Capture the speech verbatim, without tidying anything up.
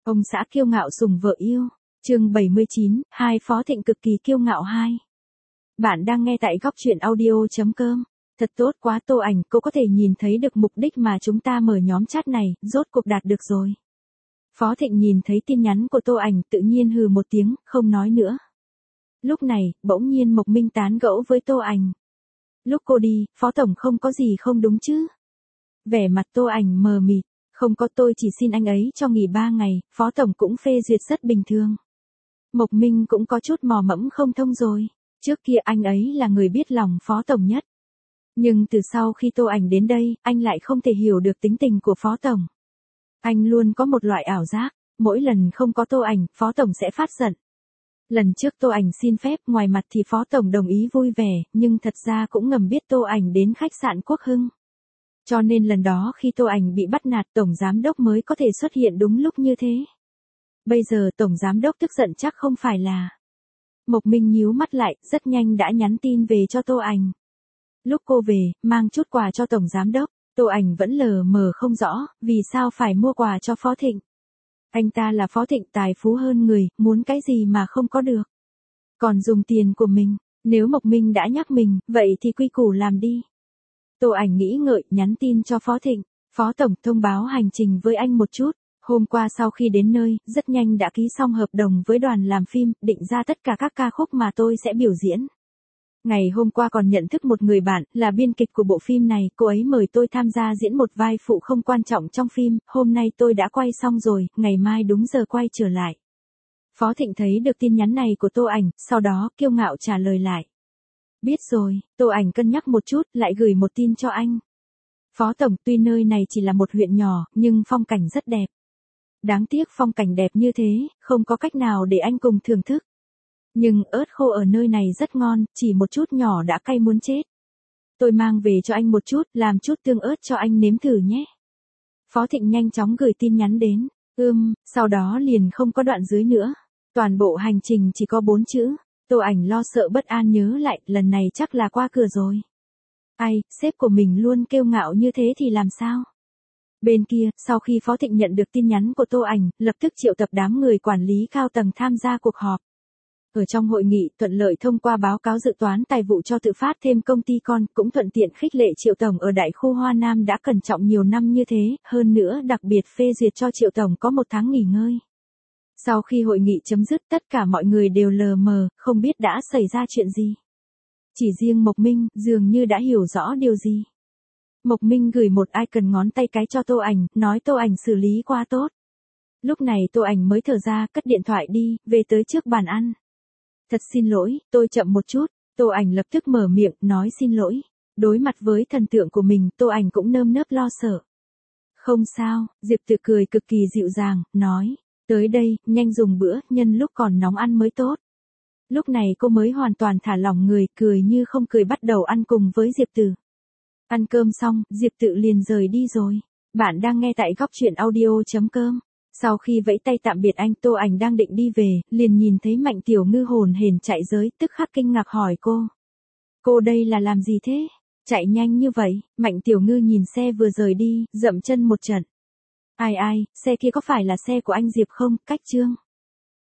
Ông xã kiêu ngạo sủng vợ yêu. Chương bảy mươi chín, hai Phó Thịnh cực kỳ kiêu ngạo hai. Bạn đang nghe tại góc truyện audio chấm com. Thật tốt quá Tô Ảnh, cô có thể nhìn thấy được mục đích mà chúng ta mở nhóm chat này, rốt cuộc đạt được rồi. Phó Thịnh nhìn thấy tin nhắn của Tô Ảnh tự nhiên hừ một tiếng, không nói nữa. Lúc này, bỗng nhiên Mộc Minh tán gẫu với Tô Ảnh. Lúc cô đi, Phó Tổng không có gì không đúng chứ? Vẻ mặt Tô Ảnh mờ mịt. Không có, tôi chỉ xin anh ấy cho nghỉ ba ngày, Phó Tổng cũng phê duyệt rất bình thường. Mộc Minh cũng có chút mò mẫm không thông rồi. Trước kia anh ấy là người biết lòng Phó Tổng nhất. Nhưng từ sau khi Tô Ảnh đến đây, anh lại không thể hiểu được tính tình của Phó Tổng. Anh luôn có một loại ảo giác, mỗi lần không có Tô Ảnh, Phó Tổng sẽ phát giận. Lần trước Tô Ảnh xin phép, ngoài mặt thì Phó Tổng đồng ý vui vẻ, nhưng thật ra cũng ngầm biết Tô Ảnh đến khách sạn Quốc Hưng. Cho nên lần đó khi Tô Ảnh bị bắt nạt, Tổng Giám Đốc mới có thể xuất hiện đúng lúc như thế. Bây giờ Tổng Giám Đốc tức giận chắc không phải là... Mộc Minh nhíu mắt lại, rất nhanh đã nhắn tin về cho Tô Ảnh. Lúc cô về, mang chút quà cho Tổng Giám Đốc, Tô Ảnh vẫn lờ mờ không rõ, vì sao phải mua quà cho Phó Thịnh. Anh ta là Phó Thịnh tài phú hơn người, muốn cái gì mà không có được. Còn dùng tiền của mình, nếu Mộc Minh đã nhắc mình, vậy thì quy củ làm đi. Tô Ảnh nghĩ ngợi, nhắn tin cho Phó Thịnh. Phó Tổng, thông báo hành trình với anh một chút. Hôm qua sau khi đến nơi, rất nhanh đã ký xong hợp đồng với đoàn làm phim, định ra tất cả các ca khúc mà tôi sẽ biểu diễn. Ngày hôm qua còn nhận thức một người bạn, là biên kịch của bộ phim này, cô ấy mời tôi tham gia diễn một vai phụ không quan trọng trong phim, hôm nay tôi đã quay xong rồi, ngày mai đúng giờ quay trở lại. Phó Thịnh thấy được tin nhắn này của Tô Ảnh, sau đó kiêu ngạo trả lời lại. Biết rồi, Tô Ảnh cân nhắc một chút, lại gửi một tin cho anh. Phó Tổng, tuy nơi này chỉ là một huyện nhỏ, nhưng phong cảnh rất đẹp. Đáng tiếc phong cảnh đẹp như thế, không có cách nào để anh cùng thưởng thức. Nhưng ớt khô ở nơi này rất ngon, chỉ một chút nhỏ đã cay muốn chết. Tôi mang về cho anh một chút, làm chút tương ớt cho anh nếm thử nhé. Phó Thịnh nhanh chóng gửi tin nhắn đến. Ưm, sau đó liền không có đoạn dưới nữa. Toàn bộ hành trình chỉ có bốn chữ. Tô Ảnh lo sợ bất an nhớ lại, lần này chắc là qua cửa rồi. Ai, sếp của mình luôn kiêu ngạo như thế thì làm sao? Bên kia, sau khi Phó Thịnh nhận được tin nhắn của Tô Ảnh, lập tức triệu tập đám người quản lý cao tầng tham gia cuộc họp. Ở trong hội nghị, thuận lợi thông qua báo cáo dự toán tài vụ cho tự phát thêm công ty con, cũng thuận tiện khích lệ Triệu Tổng ở đại khu Hoa Nam đã cẩn trọng nhiều năm như thế, hơn nữa đặc biệt phê duyệt cho Triệu Tổng có một tháng nghỉ ngơi. Sau khi hội nghị chấm dứt, tất cả mọi người đều lờ mờ, không biết đã xảy ra chuyện gì. Chỉ riêng Mộc Minh, dường như đã hiểu rõ điều gì. Mộc Minh gửi một icon ngón tay cái cho Tô Ảnh, nói Tô Ảnh xử lý quá tốt. Lúc này Tô Ảnh mới thở ra, cất điện thoại đi, về tới trước bàn ăn. Thật xin lỗi, tôi chậm một chút. Tô Ảnh lập tức mở miệng, nói xin lỗi. Đối mặt với thần tượng của mình, Tô Ảnh cũng nơm nớp lo sợ. Không sao, Diệp Tự cười cực kỳ dịu dàng, nói. Tới đây, nhanh dùng bữa, nhân lúc còn nóng ăn mới tốt. Lúc này cô mới hoàn toàn thả lỏng người, cười như không cười bắt đầu ăn cùng với Diệp Tử. Ăn cơm xong, Diệp Tự liền rời đi rồi. Bạn đang nghe tại góc truyện audio chấm com. Sau khi vẫy tay tạm biệt anh, Tô Ảnh đang định đi về, liền nhìn thấy Mạnh Tiểu Ngư hồn hển chạy tới, tức khắc kinh ngạc hỏi cô. Cô đây là làm gì thế? Chạy nhanh như vậy? Mạnh Tiểu Ngư nhìn xe vừa rời đi, dậm chân một trận. Ai ai, xe kia có phải là xe của anh Diệp không? Cách Trương.